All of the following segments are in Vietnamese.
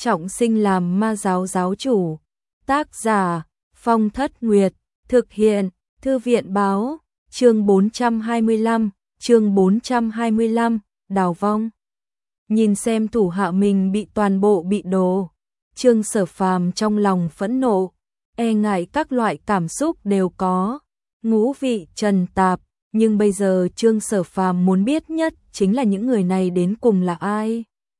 trọng sinh làm ma giáo giáo chủ. Tác giả Phong Thất Nguyệt, thực hiện Thư viện báo, chương 425, đào vong. Nhìn xem thủ hạ mình bị toàn bộ bị đồ, Trương Sở Phàm trong lòng phẫn nộ, e ngại các loại cảm xúc đều có, ngũ vị trần tạp, nhưng bây giờ Trương Sở Phàm muốn biết nhất chính là những người này đến cùng là ai.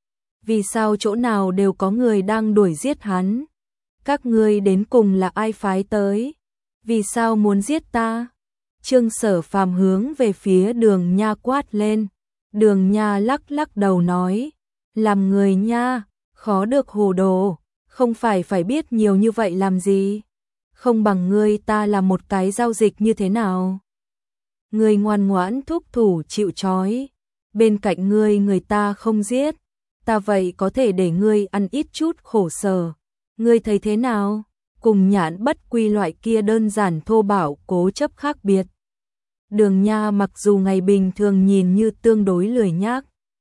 Vì sao chỗ nào đều có người đang đuổi giết hắn? Các ngươi đến cùng là ai phái tới? Vì sao muốn giết ta? Trương Sở Phàm hướng về phía Đường Nha quát lên. Đường Nha lắc lắc đầu nói, làm người nha, khó được hồ đồ, không phải biết nhiều như vậy làm gì? Không bằng ngươi ta làm một cái giao dịch như thế nào? Ngươi ngoan ngoãn thúc thủ chịu trói, bên cạnh ngươi người ta không giết, ta vậy có thể để ngươi ăn ít chút khổ sở. Ngươi thấy thế nào? Cùng Nhãn Bất Quy loại kia đơn giản thô bạo cố chấp khác biệt. Đường Nha mặc dù ngày bình thường nhìn như tương đối lười nhác,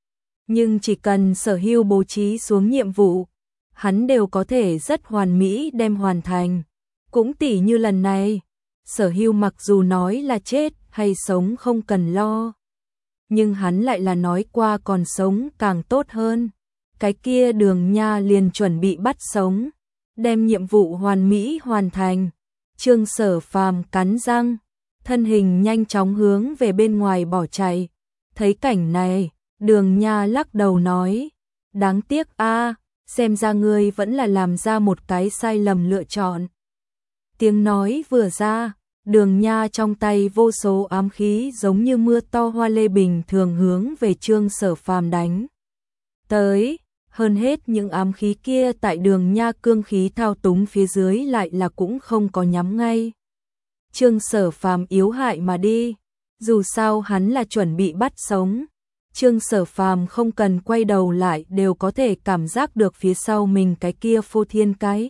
nhưng chỉ cần Sở Hưu bố trí xuống nhiệm vụ, hắn đều có thể rất hoàn mỹ đem hoàn thành. Cũng tỉ như lần này, Sở Hưu mặc dù nói là chết hay sống không cần lo, nhưng hắn lại là nói qua còn sống càng tốt hơn. Cái kia Đường Nha liền chuẩn bị bắt sống, đem nhiệm vụ hoàn mỹ hoàn thành. Trương Sở Phàm cắn răng, thân hình nhanh chóng hướng về bên ngoài bỏ chạy. Thấy cảnh này, Đường Nha lắc đầu nói, đáng tiếc a, xem ra ngươi vẫn là làm ra một cái sai lầm lựa chọn. Tiếng nói vừa ra, Đường Nha trong tay vô số ám khí giống như mưa to hoa lê bình thường hướng về Trương Sở Phàm đánh tới. Hơn hết những ám khí kia tại Đường Nha cương khí thao túng phía dưới lại là cũng không có nhắm ngay. Trương Sở Phàm yếu hại mà đi, dù sao hắn là chuẩn bị bắt sống. Trương Sở Phàm không cần quay đầu lại đều có thể cảm giác được phía sau mình cái kia phô thiên cái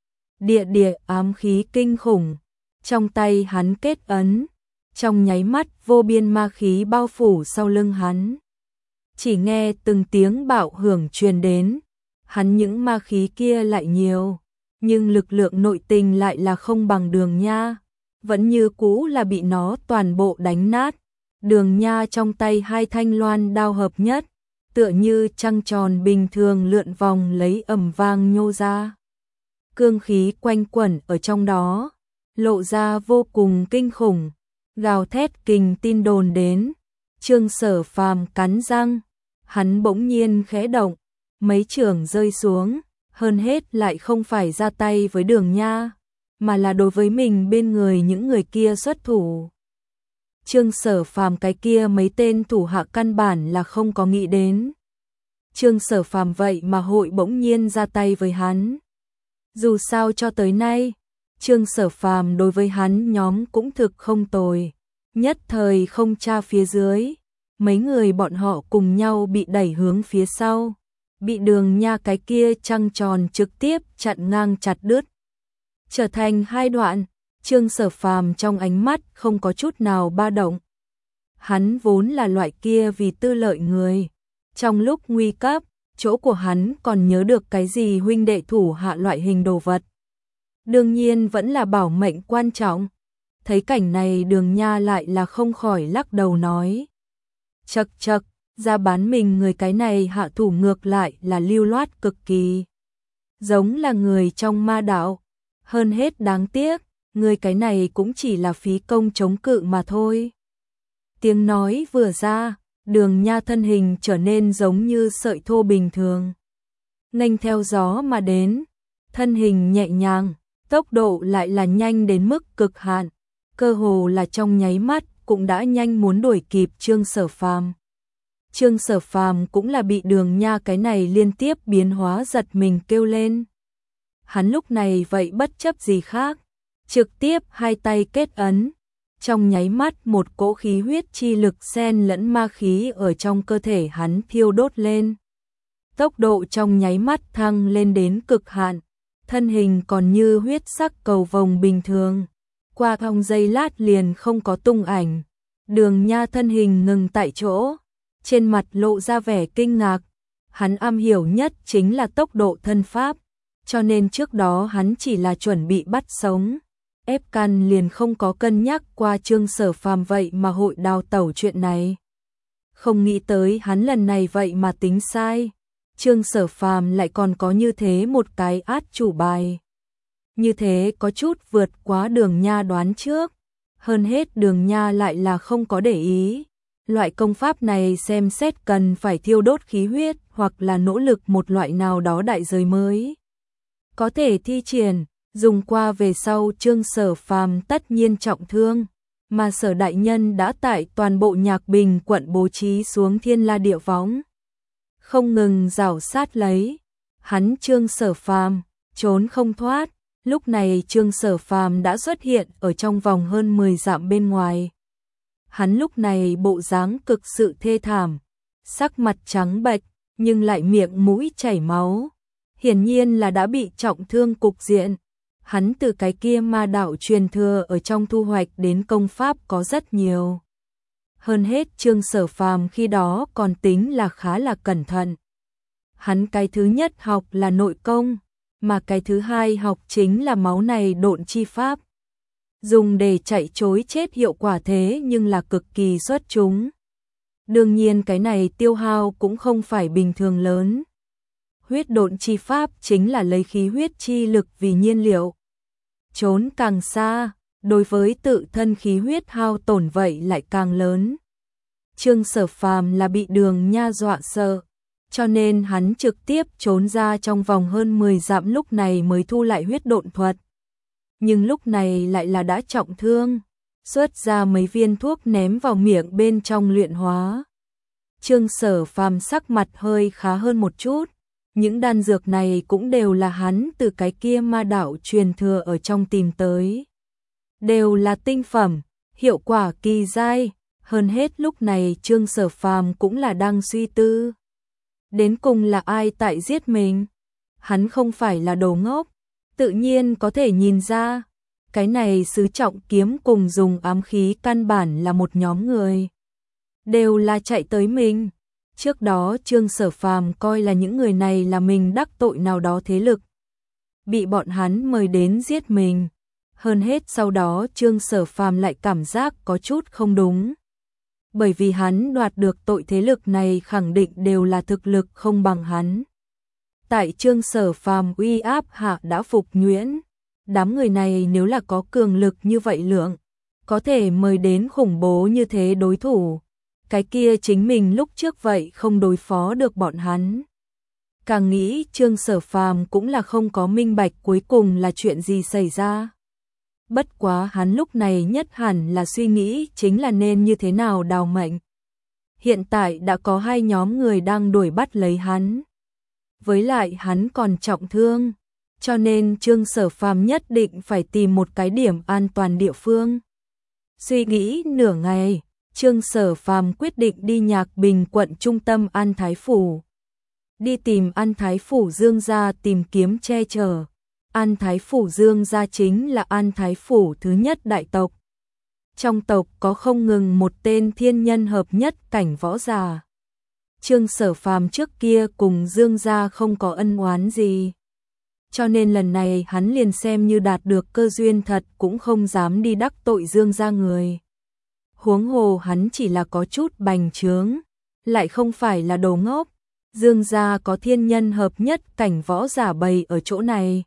địa ám khí kinh khủng. Trong tay hắn kết ấn, trong nháy mắt vô biên ma khí bao phủ sau lưng hắn. Chỉ nghe từng tiếng bạo hưởng truyền đến, hắn những ma khí kia lại nhiều, nhưng lực lượng nội tình lại là không bằng Đường Nha, vẫn như cũ là bị nó toàn bộ đánh nát. Đường Nha trong tay hai thanh loan đao hợp nhất, tựa như trăng tròn bình thường lượn vòng lấy ầm vang nhô ra. Cương khí quanh quẩn ở trong đó, lộ ra vô cùng kinh khủng, gào thét kình tin đồn đến. Trương Sở Phàm cắn răng, hắn bỗng nhiên khẽ động, mấy chưởng rơi xuống, hơn hết lại không phải ra tay với Đường Nha, mà là đối với mình bên người những người kia xuất thủ. Trương Sở Phàm cái kia mấy tên thủ hạ căn bản là không có nghĩ đến. Trương Sở Phàm vậy mà hội bỗng nhiên ra tay với hắn. Dù sao cho tới nay, Trương Sở Phàm đối với hắn nhóm cũng thực không tồi, nhất thời không tra phía dưới. Mấy người bọn họ cùng nhau bị đẩy hướng phía sau, bị Đường Nha cái kia trăng tròn trực tiếp chặn ngang chặt đứt, trở thành hai đoạn. Trương Sở Phàm trong ánh mắt không có chút nào ba động. Hắn vốn là loại kia vì tư lợi người, trong lúc nguy cấp, chỗ của hắn còn nhớ được cái gì huynh đệ thủ hạ loại hình đồ vật. Đương nhiên vẫn là bảo mệnh quan trọng. Thấy cảnh này Đường Nha lại là không khỏi lắc đầu nói, chậc chậc, ra bán mình người cái này hạ thủ ngược lại là lưu loát cực kỳ, giống là người trong ma đạo. Hơn hết đáng tiếc, người cái này cũng chỉ là phí công chống cự mà thôi. Tiếng nói vừa ra, Đường Nha thân hình trở nên giống như sợi thô bình thường, nghênh theo gió mà đến, thân hình nhẹ nhàng, tốc độ lại là nhanh đến mức cực hạn, cơ hồ là trong nháy mắt cũng đã nhanh muốn đuổi kịp Trương Sở Phàm. Trương Sở Phàm cũng là bị Đường Nha cái này liên tiếp biến hóa giật mình kêu lên. Hắn lúc này vậy bất chấp gì khác, trực tiếp hai tay kết ấn, trong nháy mắt một cỗ khí huyết chi lực xen lẫn ma khí ở trong cơ thể hắn thiêu đốt lên. Tốc độ trong nháy mắt thăng lên đến cực hạn, thân hình còn như huyết sắc cầu vồng bình thường, qua trong giây lát liền không có tung ảnh. Đường Nha thân hình ngừng tại chỗ, trên mặt lộ ra vẻ kinh ngạc, Hắn am hiểu nhất chính là tốc độ thân pháp, cho nên trước đó hắn chỉ là chuẩn bị bắt sống. Ép căn liền không có cân nhắc qua Trương Sở Phàm vậy mà hội đào tẩu chuyện này. Không nghĩ tới hắn lần này vậy mà tính sai. Trương Sở Phàm lại còn có như thế một cái át chủ bài. Như thế có chút vượt quá Đường Nha đoán trước. Hơn hết Đường Nha lại là không có để ý. Loại công pháp này xem xét cần phải thiêu đốt khí huyết hoặc là nỗ lực một loại nào đó đại giới mới có thể thi triển, dùng qua về sau Trương Sở Phàm tất nhiên trọng thương, mà Sở đại nhân đã tại toàn bộ Nhạc Bình quận bố trí xuống Thiên La Địa Võng, không ngừng rảo sát lấy. Hắn Trương Sở Phàm trốn không thoát, lúc này Trương Sở Phàm đã xuất hiện ở trong vòng hơn 10 dặm bên ngoài. Hắn lúc này bộ dáng cực sự thê thảm, sắc mặt trắng bệch, nhưng lại miệng mũi chảy máu. Hiển nhiên là đã bị trọng thương cục diện. Hắn từ cái kia ma đạo truyền thừa ở trong thu hoạch đến công pháp có rất nhiều. Hơn hết Trương Sở Phàm khi đó còn tính là khá là cẩn thận. Hắn cái thứ nhất học là nội công, mà cái thứ hai học chính là máu này độn chi pháp. Dùng để chạy trối chết hiệu quả thế nhưng là cực kỳ xuất chúng. Đương nhiên cái này tiêu hao cũng không phải bình thường lớn. Huyết độn chi pháp chính là lấy khí huyết chi lực vì nhiên liệu. Trốn càng xa, đối với tự thân khí huyết hao tổn vậy lại càng lớn. Trương Sở Phàm là bị Đường Nha dọa sợ, cho nên hắn trực tiếp trốn ra trong vòng hơn 10 dặm lúc này mới thu lại huyết độn thuật. Nhưng lúc này lại là đã trọng thương, xuất ra mấy viên thuốc ném vào miệng bên trong luyện hóa. Trương Sở Phàm sắc mặt hơi khá hơn một chút, những đan dược này cũng đều là hắn từ cái kia ma đạo truyền thừa ở trong tìm tới. Đều là tinh phẩm, hiệu quả kỳ dai, hơn hết lúc này Trương Sở Phàm cũng là đang suy tư. Đến cùng là ai tại giết mình? Hắn không phải là đồ ngốc, tự nhiên có thể nhìn ra, cái này sứ trọng kiếm cùng dùng ám khí căn bản là một nhóm người. Đều là chạy tới mình. Trước đó Trương Sở Phàm coi là những người này là mình đắc tội nào đó thế lực, bị bọn hắn mời đến giết mình. Hơn hết sau đó Trương Sở Phàm lại cảm giác có chút không đúng. Bởi vì hắn đoạt được tội thế lực này khẳng định đều là thực lực không bằng hắn. Tại Trương Sở Phàm uy áp hạ đã phục nhuyễn. Đám người này nếu là có cường lực như vậy lượng, có thể mời đến khủng bố như thế đối thủ. Cái kia chính mình lúc trước vậy không đối phó được bọn hắn. Càng nghĩ Trương Sở Phàm cũng là không có minh bạch cuối cùng là chuyện gì xảy ra. Bất quá hắn lúc này nhất hẳn là suy nghĩ chính là nên như thế nào đào mệnh. Hiện tại đã có hai nhóm người đang đuổi bắt lấy hắn. Với lại hắn còn trọng thương, cho nên Trương Sở Phàm nhất định phải tìm một cái điểm an toàn địa phương. Suy nghĩ nửa ngày, Trương Sở Phàm quyết định đi Nhạc Bình quận trung tâm An Thái Phủ. Đi tìm An Thái Phủ Dương gia tìm kiếm che chở. An Thái Phủ Dương gia chính là An Thái Phủ thứ nhất đại tộc. Trong tộc có không ngừng một tên thiên nhân hợp nhất cảnh võ giả. Trương Sở Phàm trước kia cùng Dương gia không có ân oán gì. Cho nên lần này hắn liền xem như đạt được cơ duyên thật cũng không dám đi đắc tội Dương gia người. Huống hồ hắn chỉ là có chút bành trướng, lại không phải là đồ ngốc. Dương gia có thiên nhân hợp nhất cảnh võ giả bày ở chỗ này.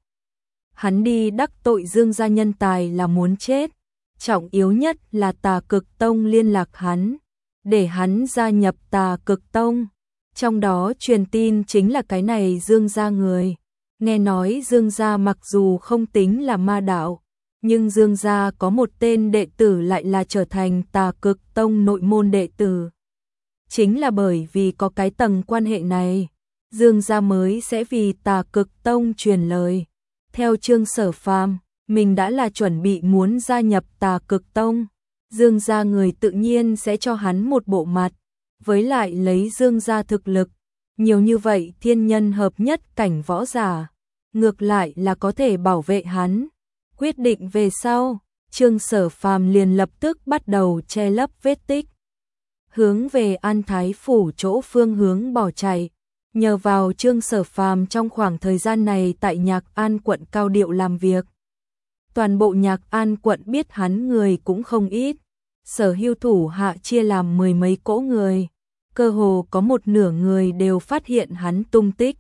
Hắn đi đắc tội Dương gia nhân tài là muốn chết. Trọng yếu nhất là Tà Cực Tông liên lạc hắn, để hắn gia nhập Tà Cực Tông. Trong đó truyền tin chính là cái này Dương gia người. Nghe nói Dương gia mặc dù không tính là ma đạo, nhưng Dương gia có một tên đệ tử lại là trở thành Tà Cực Tông nội môn đệ tử. Chính là bởi vì có cái tầng quan hệ này, Dương gia mới sẽ vì Tà Cực Tông truyền lời. Theo Trương Sở Phàm, mình đã là chuẩn bị muốn gia nhập Tà Cực Tông, Dương gia người tự nhiên sẽ cho hắn một bộ mặt. Với lại lấy Dương gia thực lực, nhiều như vậy thiên nhân hợp nhất cảnh võ giả, ngược lại là có thể bảo vệ hắn. Quyết định về sau, Trương Sở Phàm liền lập tức bắt đầu che lấp vết tích, hướng về An Thái Phủ chỗ phương hướng bỏ chạy. Nhờ vào Trương Sở Phàm trong khoảng thời gian này tại Nhạc An quận cao điệu làm việc. Toàn bộ Nhạc An quận biết hắn người cũng không ít, sở hữu thủ hạ chia làm mười mấy cỗ người, cơ hồ có một nửa người đều phát hiện hắn tung tích.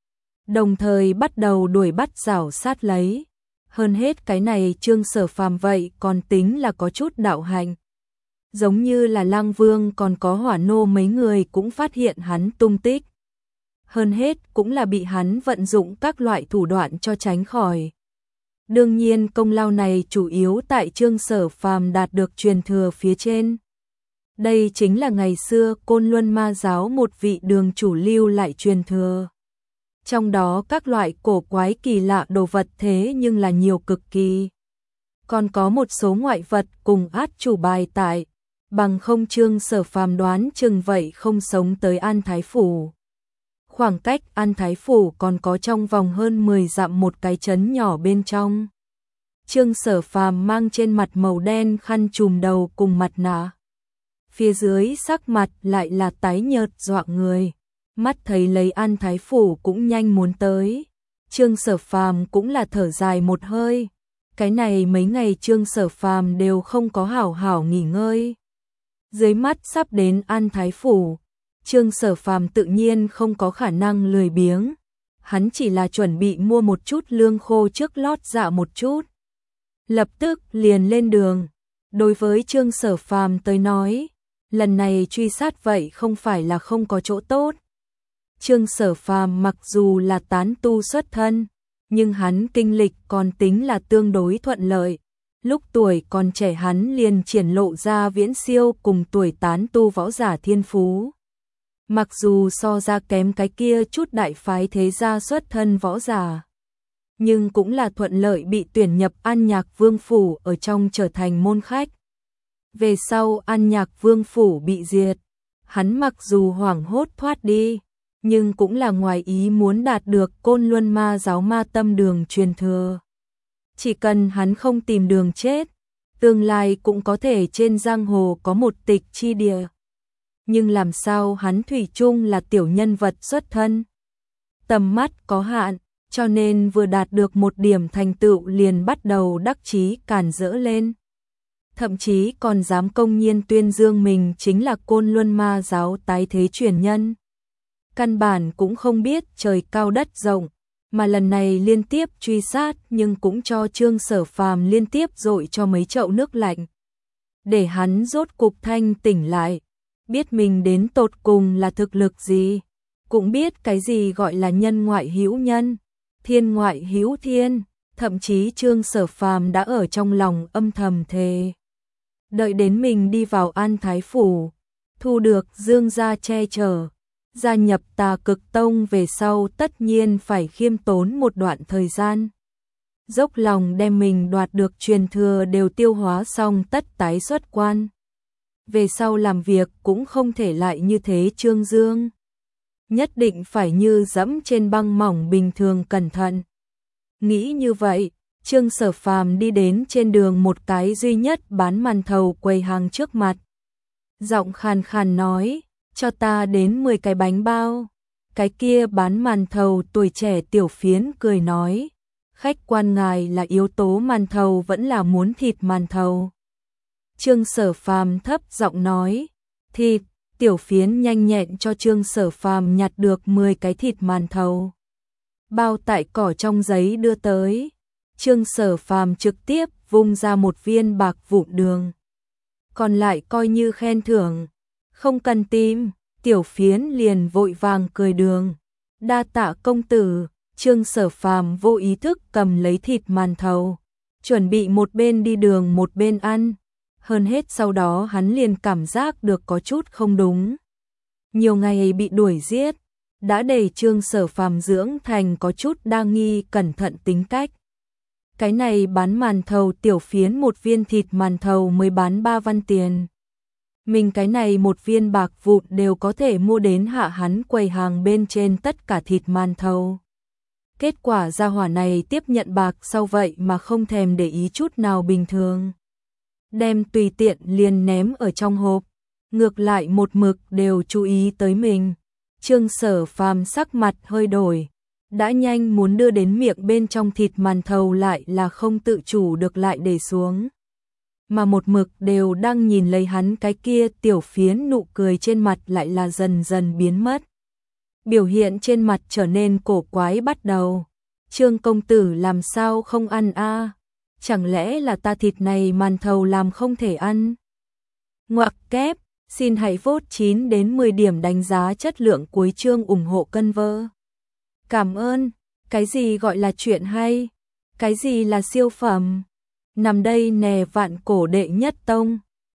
Đồng thời bắt đầu đuổi bắt rảo sát lấy. Hơn hết cái này Trương Sở Phàm vậy còn tính là có chút đạo hạnh. Giống như là Lang Vương còn có Hỏa Nô mấy người cũng phát hiện hắn tung tích. Hơn hết cũng là bị hắn vận dụng các loại thủ đoạn cho tránh khỏi. Đương nhiên công lao này chủ yếu tại Trương Sở Phàm đạt được truyền thừa phía trên. Đây chính là ngày xưa Côn Luân Ma giáo một vị đường chủ lưu lại truyền thừa. Trong đó các loại cổ quái kỳ lạ đồ vật thế nhưng là nhiều cực kỳ. Còn có một số ngoại vật cùng át chủ bài tại, bằng không Trương Sở Phàm đoán chừng vậy không sống tới An Thái Phủ. Khoảng cách An Thái Phủ còn có trong vòng hơn 10 dặm một cái trấn nhỏ bên trong. Trương Sở Phàm mang trên mặt màu đen khăn trùm đầu cùng mặt nạ. Phía dưới sắc mặt lại là tái nhợt dọa người. Mắt thấy lấy An Thái Phủ cũng nhanh muốn tới. Trương Sở Phàm cũng là thở dài một hơi. Cái này mấy ngày Trương Sở Phàm đều không có hảo hảo nghỉ ngơi. Dưới mắt sắp đến An Thái Phủ, Trương Sở Phàm tự nhiên không có khả năng lười biếng. Hắn chỉ là chuẩn bị mua một chút lương khô trước lót dạ một chút. Lập tức liền lên đường. Đối với Trương Sở Phàm tới nói, lần này truy sát vậy không phải là không có chỗ tốt. Trương Sở Phàm mặc dù là tán tu xuất thân, nhưng hắn kinh lịch còn tính là tương đối thuận lợi. Lúc tuổi còn trẻ hắn liền triển lộ ra viễn siêu cùng tuổi tán tu võ giả thiên phú. Mặc dù so ra kém cái kia chút đại phái thế gia xuất thân võ giả, nhưng cũng là thuận lợi bị tuyển nhập An Nhạc Vương Phủ ở trong trở thành môn khách. Về sau An Nhạc Vương Phủ bị diệt, hắn mặc dù hoảng hốt thoát đi, nhưng cũng là ngoài ý muốn đạt được Côn Luân Ma giáo ma tâm đường truyền thừa. Chỉ cần hắn không tìm đường chết, tương lai cũng có thể trên giang hồ có một tịch chi địa. Nhưng làm sao hắn thủy chung là tiểu nhân vật xuất thân. Tầm mắt có hạn, cho nên vừa đạt được một điểm thành tựu liền bắt đầu đắc chí càn rỡ lên. Thậm chí còn dám công nhiên tuyên dương mình chính là Côn Luân Ma giáo tái thế truyền nhân. Căn bản cũng không biết trời cao đất rộng, mà lần này liên tiếp truy sát nhưng cũng cho Trương Sở Phàm liên tiếp dội cho mấy chậu nước lạnh. Để hắn rốt cục thanh tỉnh lại, biết mình đến tột cùng là thực lực gì, cũng biết cái gì gọi là nhân ngoại hữu nhân, thiên ngoại hữu thiên, thậm chí Trương Sở Phàm đã ở trong lòng âm thầm thề. Đợi đến mình đi vào An Thái Phủ, thu được Dương gia che chở, gia nhập Tà Cực Tông về sau tất nhiên phải khiêm tốn một đoạn thời gian. Dốc lòng đem mình đoạt được truyền thừa đều tiêu hóa xong tất tái xuất quan. Về sau làm việc cũng không thể lại như thế trương dương. Nhất định phải như dẫm trên băng mỏng bình thường cẩn thận. Nghĩ như vậy, Trương Sở Phàm đi đến trên đường một cái duy nhất bán màn thầu quầy hàng trước mặt. Giọng khàn khàn nói, cho ta đến 10 cái bánh bao. Cái kia bán màn thầu tuổi trẻ tiểu phiến cười nói, khách quan ngài là yếu tố màn thầu vẫn là muốn thịt màn thầu. Trương Sở Phàm thấp giọng nói, thịt. Tiểu phiến nhanh nhẹn cho Trương Sở Phàm nhặt được 10 cái thịt màn thầu. Bao tại cỏ trong giấy đưa tới. Trương Sở Phàm trực tiếp vung ra một viên bạc vụn đường. Còn lại coi như khen thưởng. Không cần tìm, tiểu phiến liền vội vàng cười đường. Đa tạ công tử. Trương Sở Phàm vô ý thức cầm lấy thịt màn thầu, chuẩn bị một bên đi đường một bên ăn. Hơn hết sau đó hắn liền cảm giác được có chút không đúng. Nhiều ngày bị đuổi giết, đã để Trương Sở Phàm dưỡng thành có chút đa nghi cẩn thận tính cách. Cái này bán màn thầu tiểu phiến một viên thịt màn thầu mới bán 3 văn tiền. Mình cái này một viên bạc vụn đều có thể mua đến hạ hắn quầy hàng bên trên tất cả thịt màn thầu. Kết quả gia hỏa này tiếp nhận bạc sau vậy mà không thèm để ý chút nào bình thường. Đem tùy tiện liền ném ở trong hộp, ngược lại một mực đều chú ý tới mình. Trương Sở Phàm sắc mặt hơi đổi, đã nhanh muốn đưa đến miệng bên trong thịt màn thầu lại là không tự chủ được lại để xuống. Mà một mực đều đang nhìn lấy hắn cái kia tiểu phiến nụ cười trên mặt lại là dần dần biến mất. Biểu hiện trên mặt trở nên cổ quái bắt đầu. Trương công tử làm sao không ăn a? Chẳng lẽ là ta thịt này màn thầu làm không thể ăn? Ngoặc kép, xin hãy vote 9 đến 10 điểm đánh giá chất lượng cuối chương ủng hộ cân vơ. Cảm ơn, cái gì gọi là chuyện hay? Cái gì là siêu phẩm? Nằm đây nè vạn cổ đệ nhất tông.